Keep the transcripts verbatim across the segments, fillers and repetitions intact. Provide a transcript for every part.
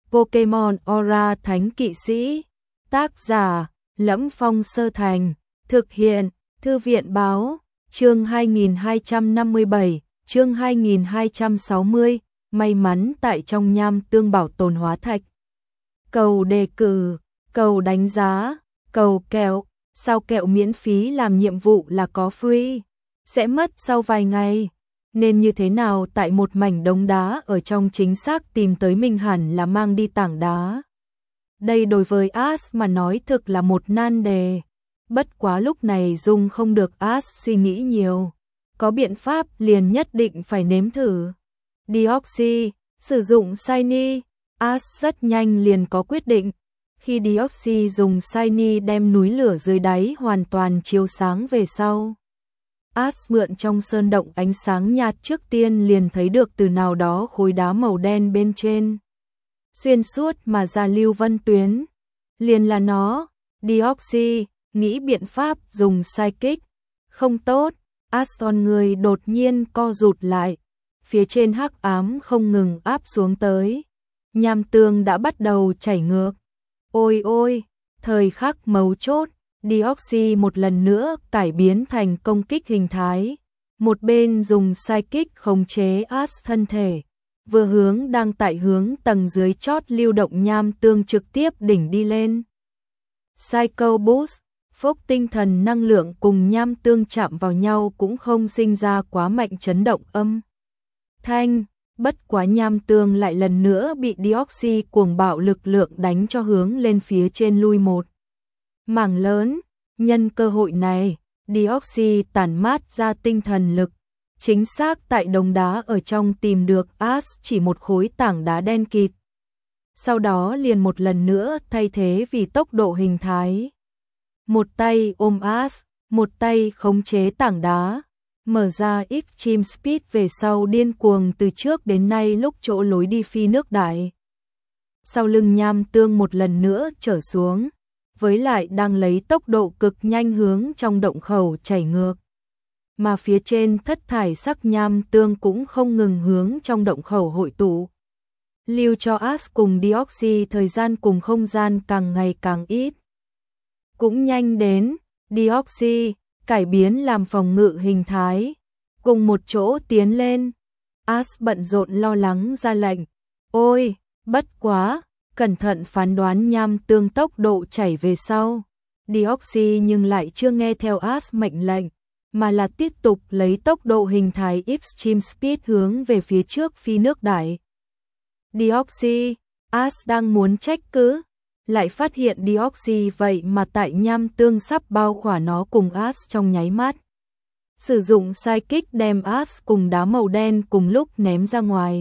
Pokemon Aura Thánh Kỵ Sĩ. Tác giả: Lẫm Phong Sơ Thành. Thực hiện: Thư viện báo. Chương hai nghìn hai trăm năm mươi bảy, chương hai nghìn hai trăm sáu mươi, may mắn tại trong nham tương bảo tồn hóa thạch. Cầu đề cử, cầu đánh giá, cầu kẹo, sao kẹo miễn phí làm nhiệm vụ là có free, sẽ mất sau vài ngày. Nên như thế nào tại một mảnh đống đá ở trong chính xác tìm tới mình hẳn là mang đi tảng đá. Đây đối với Ash mà nói thực là một nan đề. Bất quá lúc này Dung không được Ash suy nghĩ nhiều. Có biện pháp liền nhất định phải nếm thử. Deoxy, sử dụng Shiny, Ash rất nhanh liền có quyết định. Khi Deoxy dùng Shiny đem núi lửa dưới đáy hoàn toàn chiếu sáng về sau. Ash mượn trong sơn động ánh sáng nhạt trước tiên liền thấy được từ nào đó khối đá màu đen bên trên. Xuyên suốt mà ra lưu vân tuyến. Liền là nó. Deoxy nghĩ biện pháp dùng Psychic. Không tốt. Ash con người đột nhiên co rụt lại. Phía trên hắc ám không ngừng áp xuống tới. Nham tương đã bắt đầu chảy ngược. Ôi ôi, thời khắc mấu chốt. Deoxy một lần nữa cải biến thành công kích hình thái. Một bên dùng Psychic khống chế Ash thân thể. Vừa hướng đang tại hướng tầng dưới chót lưu động nham tương trực tiếp đỉnh đi lên. Psycho Boost, phốc tinh thần năng lượng cùng nham tương chạm vào nhau cũng không sinh ra quá mạnh chấn động âm thanh. Bất quá nham tương lại lần nữa bị Deoxy cuồng bạo lực lượng đánh cho hướng lên phía trên lui một mảng lớn. Nhân cơ hội này, Deoxy tản mát ra tinh thần lực. Chính xác tại đống đá ở trong tìm được Ash chỉ một khối tảng đá đen kịt. Sau đó liền một lần nữa thay thế vì tốc độ hình thái. Một tay ôm Ash, một tay khống chế tảng đá. Mở ra Extreme Speed về sau điên cuồng từ trước đến nay lúc chỗ lối đi phi nước đại. Sau lưng nham tương một lần nữa trở xuống. Với lại đang lấy tốc độ cực nhanh hướng trong động khẩu chảy ngược. Mà phía trên thất thải sắc nham tương cũng không ngừng hướng trong động khẩu hội tụ. Lưu cho Ash cùng Deoxy thời gian cùng không gian càng ngày càng ít. Cũng nhanh đến, Deoxy cải biến làm phòng ngự hình thái. Cùng một chỗ tiến lên. Ash bận rộn lo lắng ra lệnh. Ôi, bất quá, cẩn thận phán đoán nham tương tốc độ chảy về sau. Deoxy nhưng lại chưa nghe theo Ash mệnh lệnh. Mà là tiếp tục lấy tốc độ hình thái Extreme Speed hướng về phía trước phi nước đại. Deoxy, Ash đang muốn trách cứ, lại phát hiện Deoxy vậy mà tại nham tương sắp bao khỏa nó cùng Ash trong nháy mắt. Sử dụng Psychic đem Ash cùng đá màu đen cùng lúc ném ra ngoài.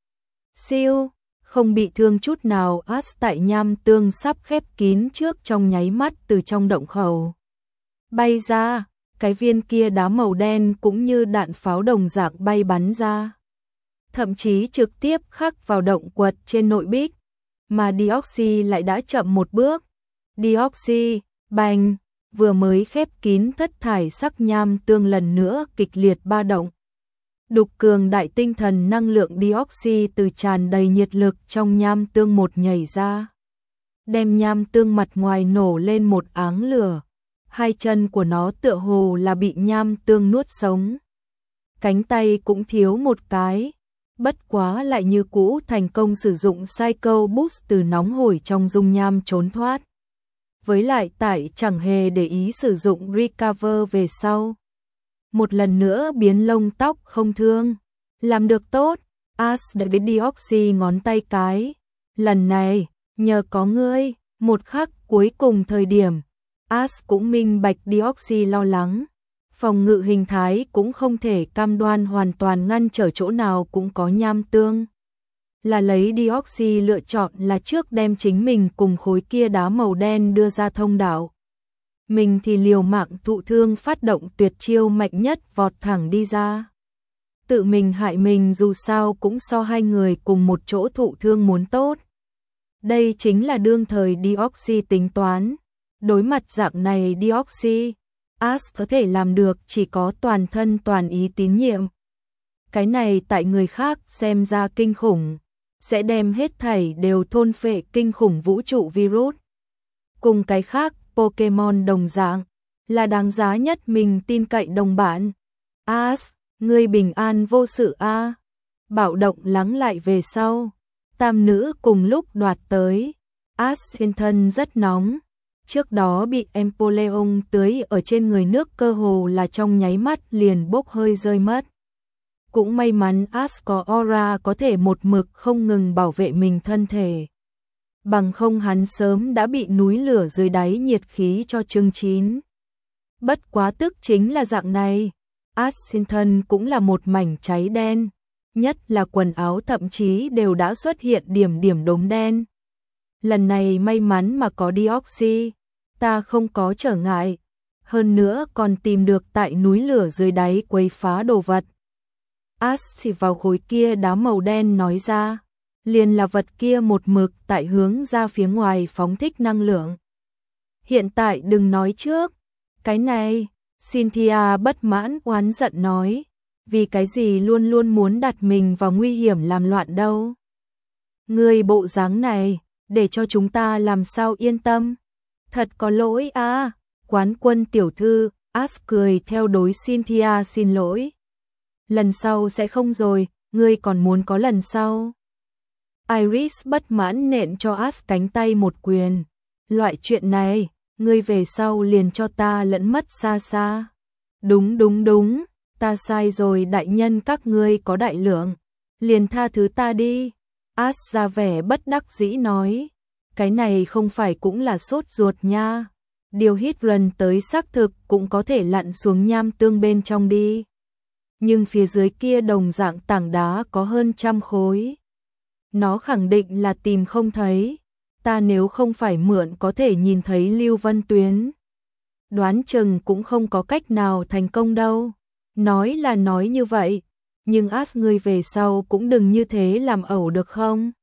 Siêu, không bị thương chút nào. Ash tại nham tương sắp khép kín trước trong nháy mắt từ trong động khẩu bay ra. Cái viên kia đá màu đen cũng như đạn pháo đồng dạng bay bắn ra. Thậm chí trực tiếp khắc vào động quật trên nội bích. Mà Deoxy lại đã chậm một bước. Deoxy, bành, vừa mới khép kín thất thải sắc nham tương lần nữa kịch liệt ba động. Đục cường đại tinh thần năng lượng Deoxy từ tràn đầy nhiệt lực trong nham tương một nhảy ra. Đem nham tương mặt ngoài nổ lên một áng lửa. Hai chân của nó tựa hồ là bị nham tương nuốt sống. Cánh tay cũng thiếu một cái. Bất quá lại như cũ thành công sử dụng Psycho Boost từ nóng hổi trong dung nham trốn thoát. Với lại tại chẳng hề để ý sử dụng Recover về sau. Một lần nữa biến lông tóc không thương. Làm được tốt. Ash đã đến Deoxy ngón tay cái. Lần này, nhờ có ngươi, một khắc cuối cùng thời điểm. Ash cũng minh bạch Deoxy lo lắng. Phòng ngự hình thái cũng không thể cam đoan hoàn toàn ngăn trở chỗ nào cũng có nham tương. Là lấy Deoxy lựa chọn là trước đem chính mình cùng khối kia đá màu đen đưa ra thông đạo. Mình thì liều mạng thụ thương phát động tuyệt chiêu mạnh nhất vọt thẳng đi ra. Tự mình hại mình dù sao cũng so hai người cùng một chỗ thụ thương muốn tốt. Đây chính là đương thời Deoxy tính toán. Đối mặt dạng này Deoxy, Ash có thể làm được chỉ có toàn thân toàn ý tín nhiệm. Cái này tại người khác xem ra kinh khủng. sẽ đem hết thảy đều thôn phệ kinh khủng vũ trụ virus. Cùng cái khác, Pokemon đồng dạng, là đáng giá nhất mình tin cậy đồng bạn. Ash, ngươi bình an vô sự a. À. Bạo động lắng lại về sau. Tam nữ cùng lúc đoạt tới. Ash trên thân rất nóng. Trước đó bị Empoleon tưới ở trên người nước cơ hồ là trong nháy mắt liền bốc hơi rơi mất. Cũng may mắn Ash có aura có thể một mực không ngừng bảo vệ mình thân thể. Bằng không hắn sớm đã bị núi lửa dưới đáy nhiệt khí cho chưng chín. Bất quá tức chính là dạng này. Ash trên thân cũng là một mảnh cháy đen. Nhất là quần áo thậm chí đều đã xuất hiện điểm điểm đốm đen. Lần này may mắn mà có Deoxy, ta không có trở ngại. Hơn nữa còn tìm được tại núi lửa dưới đáy quấy phá đồ vật. Ash chỉ vào khối kia đá màu đen nói ra. Liền là vật kia một mực tại hướng ra phía ngoài phóng thích năng lượng. Hiện tại đừng nói trước. Cái này, Cynthia bất mãn oán giận nói. Vì cái gì luôn luôn muốn đặt mình vào nguy hiểm làm loạn đâu. Người bộ dáng này, để cho chúng ta làm sao yên tâm. Thật có lỗi à, quán quân tiểu thư, Ash cười theo đối Cynthia xin lỗi. Lần sau sẽ không rồi, ngươi còn muốn có lần sau. Iris bất mãn nện cho Ash cánh tay một quyền. Loại chuyện này, ngươi về sau liền cho ta lẫn mất xa xa. Đúng đúng đúng, ta sai rồi đại nhân các ngươi có đại lượng. Liền tha thứ ta đi. Ash ra vẻ bất đắc dĩ nói. Cái này không phải cũng là sốt ruột nha. Điều hít rần tới xác thực cũng có thể lặn xuống nham tương bên trong đi. Nhưng phía dưới kia đồng dạng tảng đá có hơn trăm khối. Nó khẳng định là tìm không thấy. Ta nếu không phải mượn có thể nhìn thấy Lưu Vân Tuyến. Đoán chừng cũng không có cách nào thành công đâu. Nói là nói như vậy. Nhưng Ash ngươi về sau cũng đừng như thế làm ẩu được không?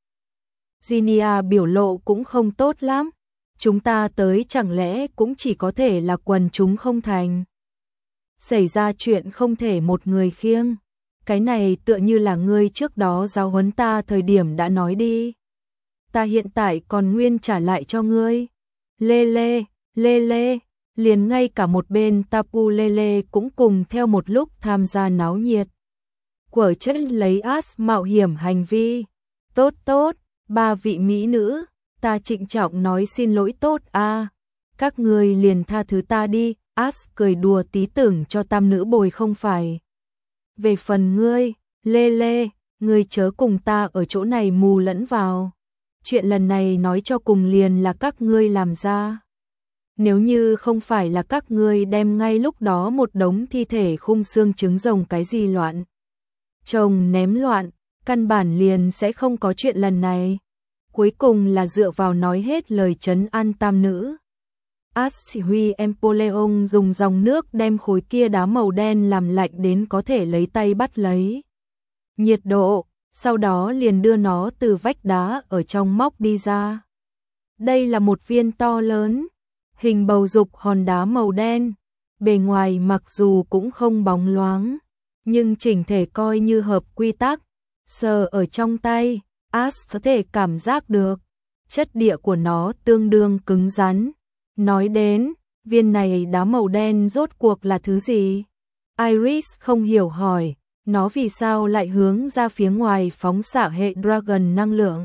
Ginia biểu lộ cũng không tốt lắm. Chúng ta tới chẳng lẽ cũng chỉ có thể là quần chúng không thành. Xảy ra chuyện không thể một người khiêng. Cái này tựa như là ngươi trước đó giáo huấn ta thời điểm đã nói đi. Ta hiện tại còn nguyên trả lại cho ngươi. Lê lê, lê lê, liền ngay cả một bên Tapu Lele cũng cùng theo một lúc tham gia náo nhiệt. Quở chất lấy Ash mạo hiểm hành vi. Tốt tốt, ba vị mỹ nữ, ta trịnh trọng nói xin lỗi tốt a. À. Các ngươi liền tha thứ ta đi. Ash cười đùa tí tưởng cho tam nữ bồi không phải. Về phần ngươi, Lê Lê, ngươi chớ cùng ta ở chỗ này mù lẫn vào. Chuyện lần này nói cho cùng liền là các ngươi làm ra. Nếu như không phải là các ngươi đem ngay lúc đó một đống thi thể khung xương trứng rồng cái gì loạn. Chồng ném loạn, căn bản liền sẽ không có chuyện lần này. Cuối cùng là dựa vào nói hết lời trấn an tam nữ. Ash chỉ huy Empoleon dùng dòng nước đem khối kia đá màu đen làm lạnh đến có thể lấy tay bắt lấy. Nhiệt độ, sau đó liền đưa nó từ vách đá ở trong móc đi ra. Đây là một viên to lớn, hình bầu dục hòn đá màu đen. Bề ngoài mặc dù cũng không bóng loáng, nhưng chỉnh thể coi như hợp quy tắc. Sờ ở trong tay, Ash có thể cảm giác được. Chất địa của nó tương đương cứng rắn. Nói đến, viên này đá màu đen rốt cuộc là thứ gì? Iris không hiểu hỏi, nó vì sao lại hướng ra phía ngoài phóng xạ hệ Dragon năng lượng?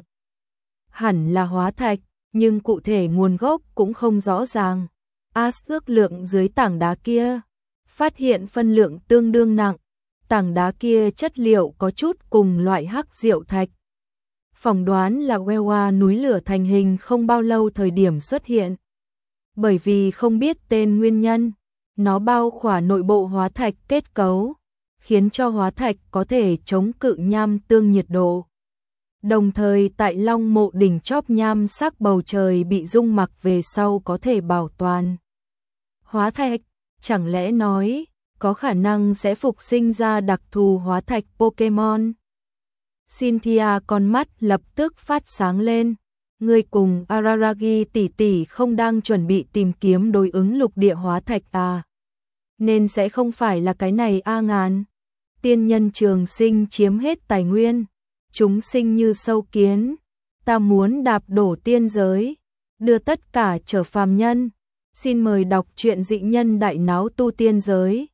Hẳn là hóa thạch, nhưng cụ thể nguồn gốc cũng không rõ ràng. Ash ước lượng dưới tảng đá kia, phát hiện phân lượng tương đương nặng. Tảng đá kia chất liệu có chút cùng loại hắc diệu thạch. Phỏng đoán là Wewa núi lửa thành hình không bao lâu thời điểm xuất hiện. Bởi vì không biết tên nguyên nhân, nó bao khỏa nội bộ hóa thạch kết cấu, khiến cho hóa thạch có thể chống cự nham tương nhiệt độ. Đồng thời tại Long Mộ đỉnh chóp nham sắc bầu trời bị rung mặc về sau có thể bảo toàn. Hóa thạch, chẳng lẽ nói, có khả năng sẽ phục sinh ra đặc thù hóa thạch Pokemon? Cynthia con mắt lập tức phát sáng lên. Ngươi cùng Araragi tỷ tỷ không đang chuẩn bị tìm kiếm đối ứng lục địa hóa thạch à? Nên sẽ không phải là cái này a ngàn. Tiên nhân trường sinh chiếm hết tài nguyên, chúng sinh như sâu kiến, ta muốn đạp đổ tiên giới, đưa tất cả trở phàm nhân. Xin mời đọc truyện Dị Nhân Đại Náo Tu Tiên Giới.